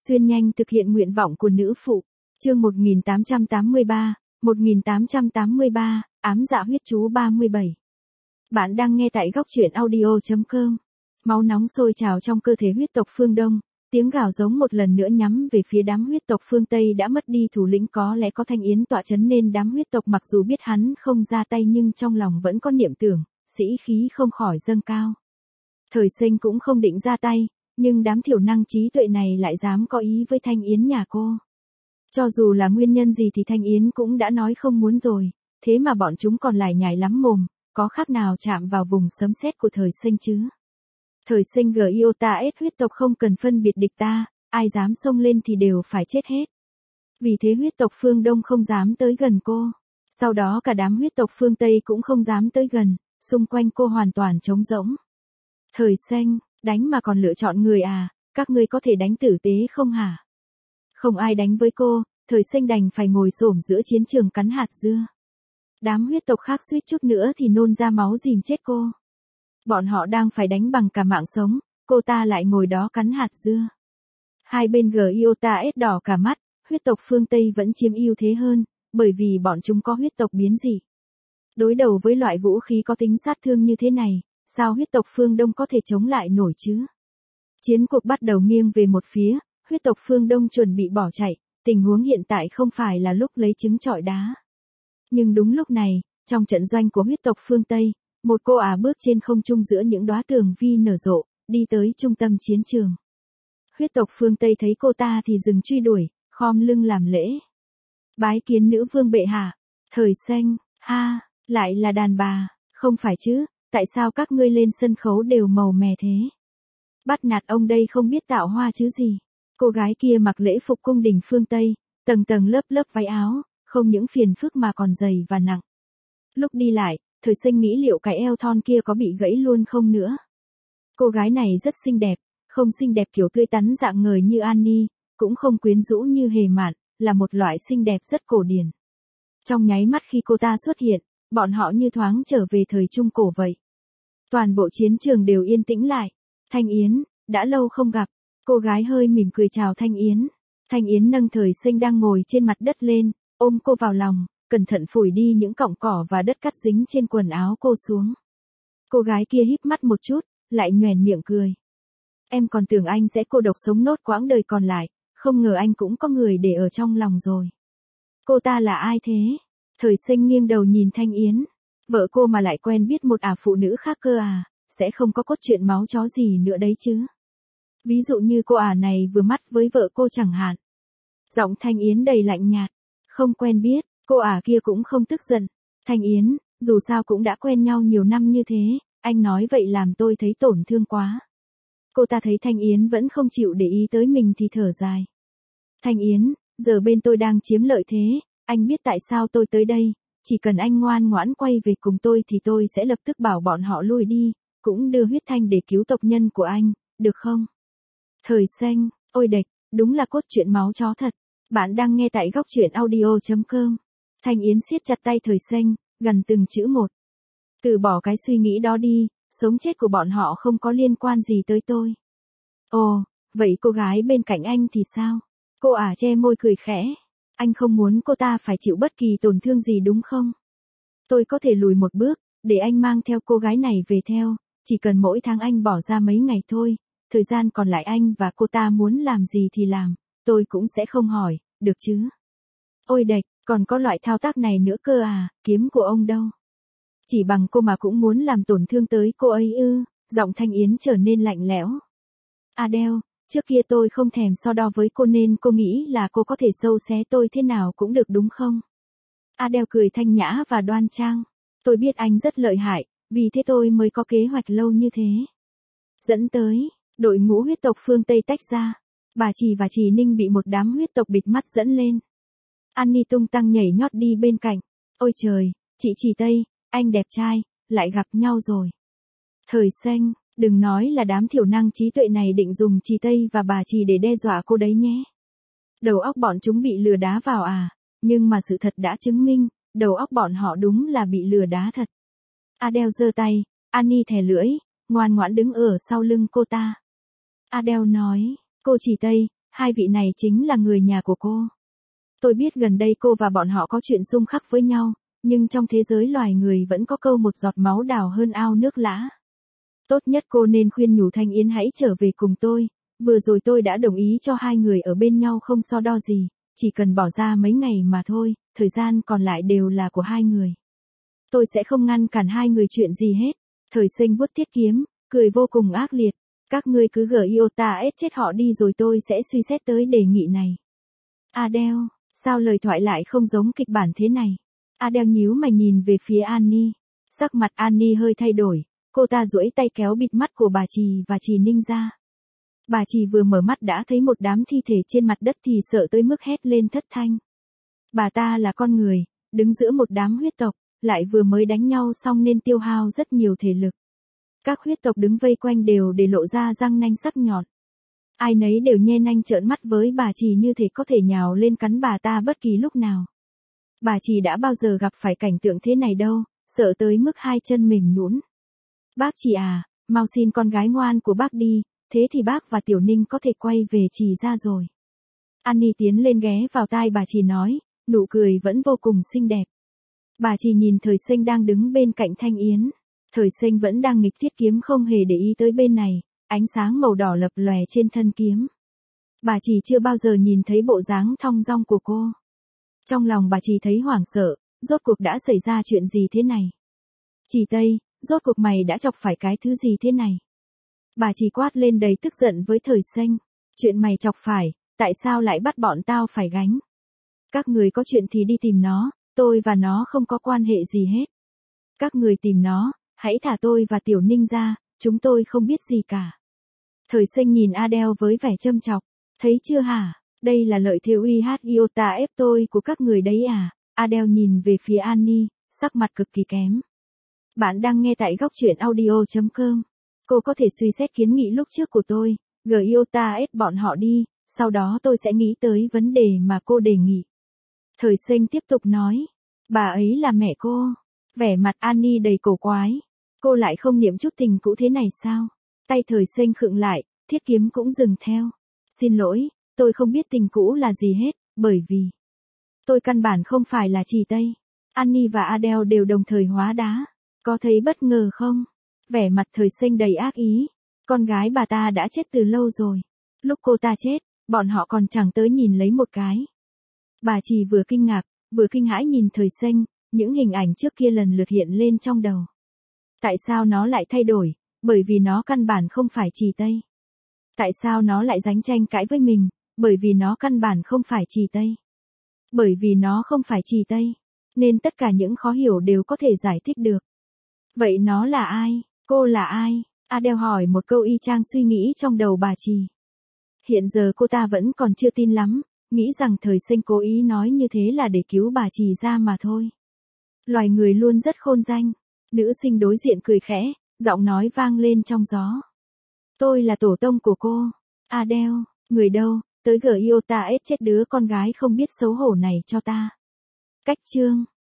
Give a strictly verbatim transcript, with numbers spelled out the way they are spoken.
Xuyên nhanh thực hiện nguyện vọng của nữ phụ. Chương một nghìn tám trăm tám mươi ba, một nghìn tám trăm tám mươi ba, ám dạ huyết chú ba mươi bảy. Bạn đang nghe tại góc truyện audio chấm com. Máu nóng sôi trào trong cơ thể huyết tộc phương Đông, tiếng gào giống một lần nữa nhắm về phía đám huyết tộc phương Tây đã mất đi thủ lĩnh, có lẽ có Thanh Yến tọa chấn nên đám huyết tộc mặc dù biết hắn không ra tay nhưng trong lòng vẫn có niệm tưởng, sĩ khí không khỏi dâng cao. Thời Sinh cũng không định ra tay, nhưng đám thiểu năng trí tuệ này lại dám có ý với Thanh Yến nhà cô. Cho dù là nguyên nhân gì thì Thanh Yến cũng đã nói không muốn rồi, thế mà bọn chúng còn lải nhải lắm mồm, có khác nào chạm vào vùng sấm sét của Thời Sinh chứ. Thời Sinh Giota S huyết tộc không cần phân biệt địch ta, ai dám xông lên thì đều phải chết hết. Vì thế huyết tộc phương Đông không dám tới gần cô. Sau đó cả đám huyết tộc phương Tây cũng không dám tới gần, xung quanh cô hoàn toàn trống rỗng. Thời Sinh, đánh mà còn lựa chọn người à, các ngươi có thể đánh tử tế không hả? Không ai đánh với cô, Thời Sinh đành phải ngồi xổm giữa chiến trường cắn hạt dưa. Đám huyết tộc khác suýt chút nữa thì nôn ra máu dìm chết cô. Bọn họ đang phải đánh bằng cả mạng sống, cô ta lại ngồi đó cắn hạt dưa. Hai bên Giota S đỏ cả mắt, huyết tộc phương Tây vẫn chiếm ưu thế hơn, bởi vì bọn chúng có huyết tộc biến dị. Đối đầu với loại vũ khí có tính sát thương như thế này, sao huyết tộc phương Đông có thể chống lại nổi chứ? Chiến cuộc bắt đầu nghiêng về một phía, huyết tộc phương Đông chuẩn bị bỏ chạy, tình huống hiện tại không phải là lúc lấy trứng trọi đá. Nhưng đúng lúc này, trong trận doanh của huyết tộc phương Tây, một cô ả bước trên không trung giữa những đóa tường vi nở rộ, đi tới trung tâm chiến trường. Huyết tộc phương Tây thấy cô ta thì dừng truy đuổi, khom lưng làm lễ. Bái kiến nữ vương bệ hạ. Thời Sinh, ha, lại là đàn bà, không phải chứ, tại sao các ngươi lên sân khấu đều màu mè thế? Bắt nạt ông đây không biết tạo hoa chứ gì. Cô gái kia mặc lễ phục cung đình phương Tây, tầng tầng lớp lớp váy áo, không những phiền phức mà còn dày và nặng. Lúc đi lại, Thời Sinh nghĩ liệu cái eo thon kia có bị gãy luôn không nữa. Cô gái này rất xinh đẹp, không xinh đẹp kiểu tươi tắn dạng ngời như Annie, cũng không quyến rũ như Hề Mạn, là một loại xinh đẹp rất cổ điển. Trong nháy mắt khi cô ta xuất hiện, bọn họ như thoáng trở về thời Trung Cổ vậy. Toàn bộ chiến trường đều yên tĩnh lại. Thanh Yến, đã lâu không gặp. Cô gái hơi mỉm cười chào Thanh Yến. Thanh Yến nâng Thời Sinh đang ngồi trên mặt đất lên, ôm cô vào lòng, cẩn thận phủi đi những cọng cỏ và đất cát dính trên quần áo cô xuống. Cô gái kia híp mắt một chút, lại nhoẻn miệng cười. Em còn tưởng anh sẽ cô độc sống nốt quãng đời còn lại, không ngờ anh cũng có người để ở trong lòng rồi. Cô ta là ai thế? Thời Sinh nghiêng đầu nhìn Thanh Yến. Vợ cô mà lại quen biết một ả phụ nữ khác cơ à, sẽ không có cốt truyện máu chó gì nữa đấy chứ. Ví dụ như cô ả này vừa mắt với vợ cô chẳng hạn. Giọng Thanh Yến đầy lạnh nhạt. Không quen biết, cô ả kia cũng không tức giận. Thanh Yến, dù sao cũng đã quen nhau nhiều năm như thế, anh nói vậy làm tôi thấy tổn thương quá. Cô ta thấy Thanh Yến vẫn không chịu để ý tới mình thì thở dài. Thanh Yến, giờ bên tôi đang chiếm lợi thế, anh biết tại sao tôi tới đây, chỉ cần anh ngoan ngoãn quay về cùng tôi thì tôi sẽ lập tức bảo bọn họ lui đi, cũng đưa huyết thanh để cứu tộc nhân của anh, được không? Thời Sinh, ôi đệch, đúng là cốt truyện máu chó thật. Bạn đang nghe tại góc truyện audio chấm com. Thanh Yến siết chặt tay Thời Sinh, gần từng chữ một. Từ bỏ cái suy nghĩ đó đi, sống chết của bọn họ không có liên quan gì tới tôi. Ồ, vậy cô gái bên cạnh anh thì sao? Cô ả che môi cười khẽ. Anh không muốn cô ta phải chịu bất kỳ tổn thương gì đúng không? Tôi có thể lùi một bước, để anh mang theo cô gái này về theo, chỉ cần mỗi tháng anh bỏ ra mấy ngày thôi, thời gian còn lại anh và cô ta muốn làm gì thì làm, tôi cũng sẽ không hỏi, được chứ? Ôi đệch, còn có loại thao tác này nữa cơ à, kiếm của ông đâu? Chỉ bằng cô mà cũng muốn làm tổn thương tới cô ấy ư? Giọng Thanh Yến trở nên lạnh lẽo. Adele, trước kia tôi không thèm so đo với cô nên cô nghĩ là cô có thể sâu xé tôi thế nào cũng được đúng không? Adele cười thanh nhã và đoan trang. Tôi biết anh rất lợi hại, vì thế tôi mới có kế hoạch lâu như thế. Dẫn tới, đội ngũ huyết tộc phương Tây tách ra. Bà Trì và Trì Ninh bị một đám huyết tộc bịt mắt dẫn lên. Annie tung tăng nhảy nhót đi bên cạnh. Ôi trời, chị Trì Tây, anh đẹp trai, lại gặp nhau rồi. Thời Sinh, đừng nói là đám thiểu năng trí tuệ này định dùng Trì Tây và bà Trì để đe dọa cô đấy nhé. Đầu óc bọn chúng bị lừa đá vào à, nhưng mà sự thật đã chứng minh, đầu óc bọn họ đúng là bị lừa đá thật. Adele giơ tay, Annie thè lưỡi, ngoan ngoãn đứng ở sau lưng cô ta. Adele nói, cô Trì Tây, hai vị này chính là người nhà của cô. Tôi biết gần đây cô và bọn họ có chuyện xung khắc với nhau, nhưng trong thế giới loài người vẫn có câu một giọt máu đào hơn ao nước lã. Tốt nhất cô nên khuyên nhủ Thanh Yến hãy trở về cùng tôi, vừa rồi tôi đã đồng ý cho hai người ở bên nhau không so đo gì, chỉ cần bỏ ra mấy ngày mà thôi, thời gian còn lại đều là của hai người. Tôi sẽ không ngăn cản hai người chuyện gì hết. Thời Sinh vuốt tiết kiếm, cười vô cùng ác liệt. Các ngươi cứ gờ iota ép chết họ đi rồi tôi sẽ suy xét tới đề nghị này. Adele, sao lời thoại lại không giống kịch bản thế này? Adele nhíu mày nhìn về phía Annie. Sắc mặt Annie hơi thay đổi, cô ta duỗi tay kéo bịt mắt của bà Trì và Trì Ninh ra. Bà Trì vừa mở mắt đã thấy một đám thi thể trên mặt đất thì sợ tới mức hét lên thất thanh. Bà ta là con người, đứng giữa một đám huyết tộc, lại vừa mới đánh nhau xong nên tiêu hao rất nhiều thể lực. Các huyết tộc đứng vây quanh đều để lộ ra răng nanh sắc nhọn. Ai nấy đều nhe nanh trợn mắt với bà Trì như thể có thể nhào lên cắn bà ta bất kỳ lúc nào. Bà Trì đã bao giờ gặp phải cảnh tượng thế này đâu, sợ tới mức hai chân mềm nhũn. Bác Trì à, mau xin con gái ngoan của bác đi, thế thì bác và Tiểu Ninh có thể quay về Trì ra rồi. Annie tiến lên ghé vào tai bà Trì nói, nụ cười vẫn vô cùng xinh đẹp. Bà Trì nhìn Thời Sinh đang đứng bên cạnh Thanh Yến. Thời Sinh vẫn đang nghịch thiết kiếm không hề để ý tới bên này, ánh sáng màu đỏ lập lòe trên thân kiếm. Bà Trì chưa bao giờ nhìn thấy bộ dáng thong dong của cô. Trong lòng bà Trì thấy hoảng sợ, rốt cuộc đã xảy ra chuyện gì thế này? Trì Tây, rốt cuộc mày đã chọc phải cái thứ gì thế này? Bà Trì quát lên đầy tức giận với Thời Sinh. Chuyện mày chọc phải, tại sao lại bắt bọn tao phải gánh? Các người có chuyện thì đi tìm nó, tôi và nó không có quan hệ gì hết. Các người tìm nó, hãy thả tôi và Tiểu Ninh ra, chúng tôi không biết gì cả. Thời Sinh nhìn Adele với vẻ châm chọc, thấy chưa hả, đây là lợi thế uy hát iota ép tôi của các người đấy à? Adele nhìn về phía Annie, sắc mặt cực kỳ kém. Bạn đang nghe tại góc truyện audio chấm com. Cô có thể suy xét kiến nghị lúc trước của tôi, gờ iota ép bọn họ đi, sau đó tôi sẽ nghĩ tới vấn đề mà cô đề nghị. Thời Sinh tiếp tục nói, bà ấy là mẹ cô. Vẻ mặt Annie đầy cổ quái. Cô lại không niệm chút tình cũ thế này sao? Tay Thời Sinh khựng lại, thiết kiếm cũng dừng theo. Xin lỗi, tôi không biết tình cũ là gì hết, bởi vì tôi căn bản không phải là Trì Tây. Annie và Adele đều đồng thời hóa đá. Có thấy bất ngờ không? Vẻ mặt Thời Sinh đầy ác ý. Con gái bà ta đã chết từ lâu rồi. Lúc cô ta chết, bọn họ còn chẳng tới nhìn lấy một cái. Bà Trì vừa kinh ngạc, vừa kinh hãi nhìn Thời Sinh, những hình ảnh trước kia lần lượt hiện lên trong đầu. Tại sao nó lại thay đổi? Bởi vì nó căn bản không phải Trì Tây. Tại sao nó lại giánh tranh cãi với mình? Bởi vì nó căn bản không phải Trì Tây. Bởi vì nó không phải Trì Tây, nên tất cả những khó hiểu đều có thể giải thích được. Vậy nó là ai? Cô là ai? Adele hỏi một câu y chang suy nghĩ trong đầu bà Trì. Hiện giờ cô ta vẫn còn chưa tin lắm, nghĩ rằng Thời Sinh cố ý nói như thế là để cứu bà Trì ra mà thôi. Loài người luôn rất khôn danh. Nữ sinh đối diện cười khẽ, giọng nói vang lên trong gió. Tôi là tổ tông của cô. Adele, người đâu, tới gờ iota ép chết đứa con gái không biết xấu hổ này cho ta. Cách chương.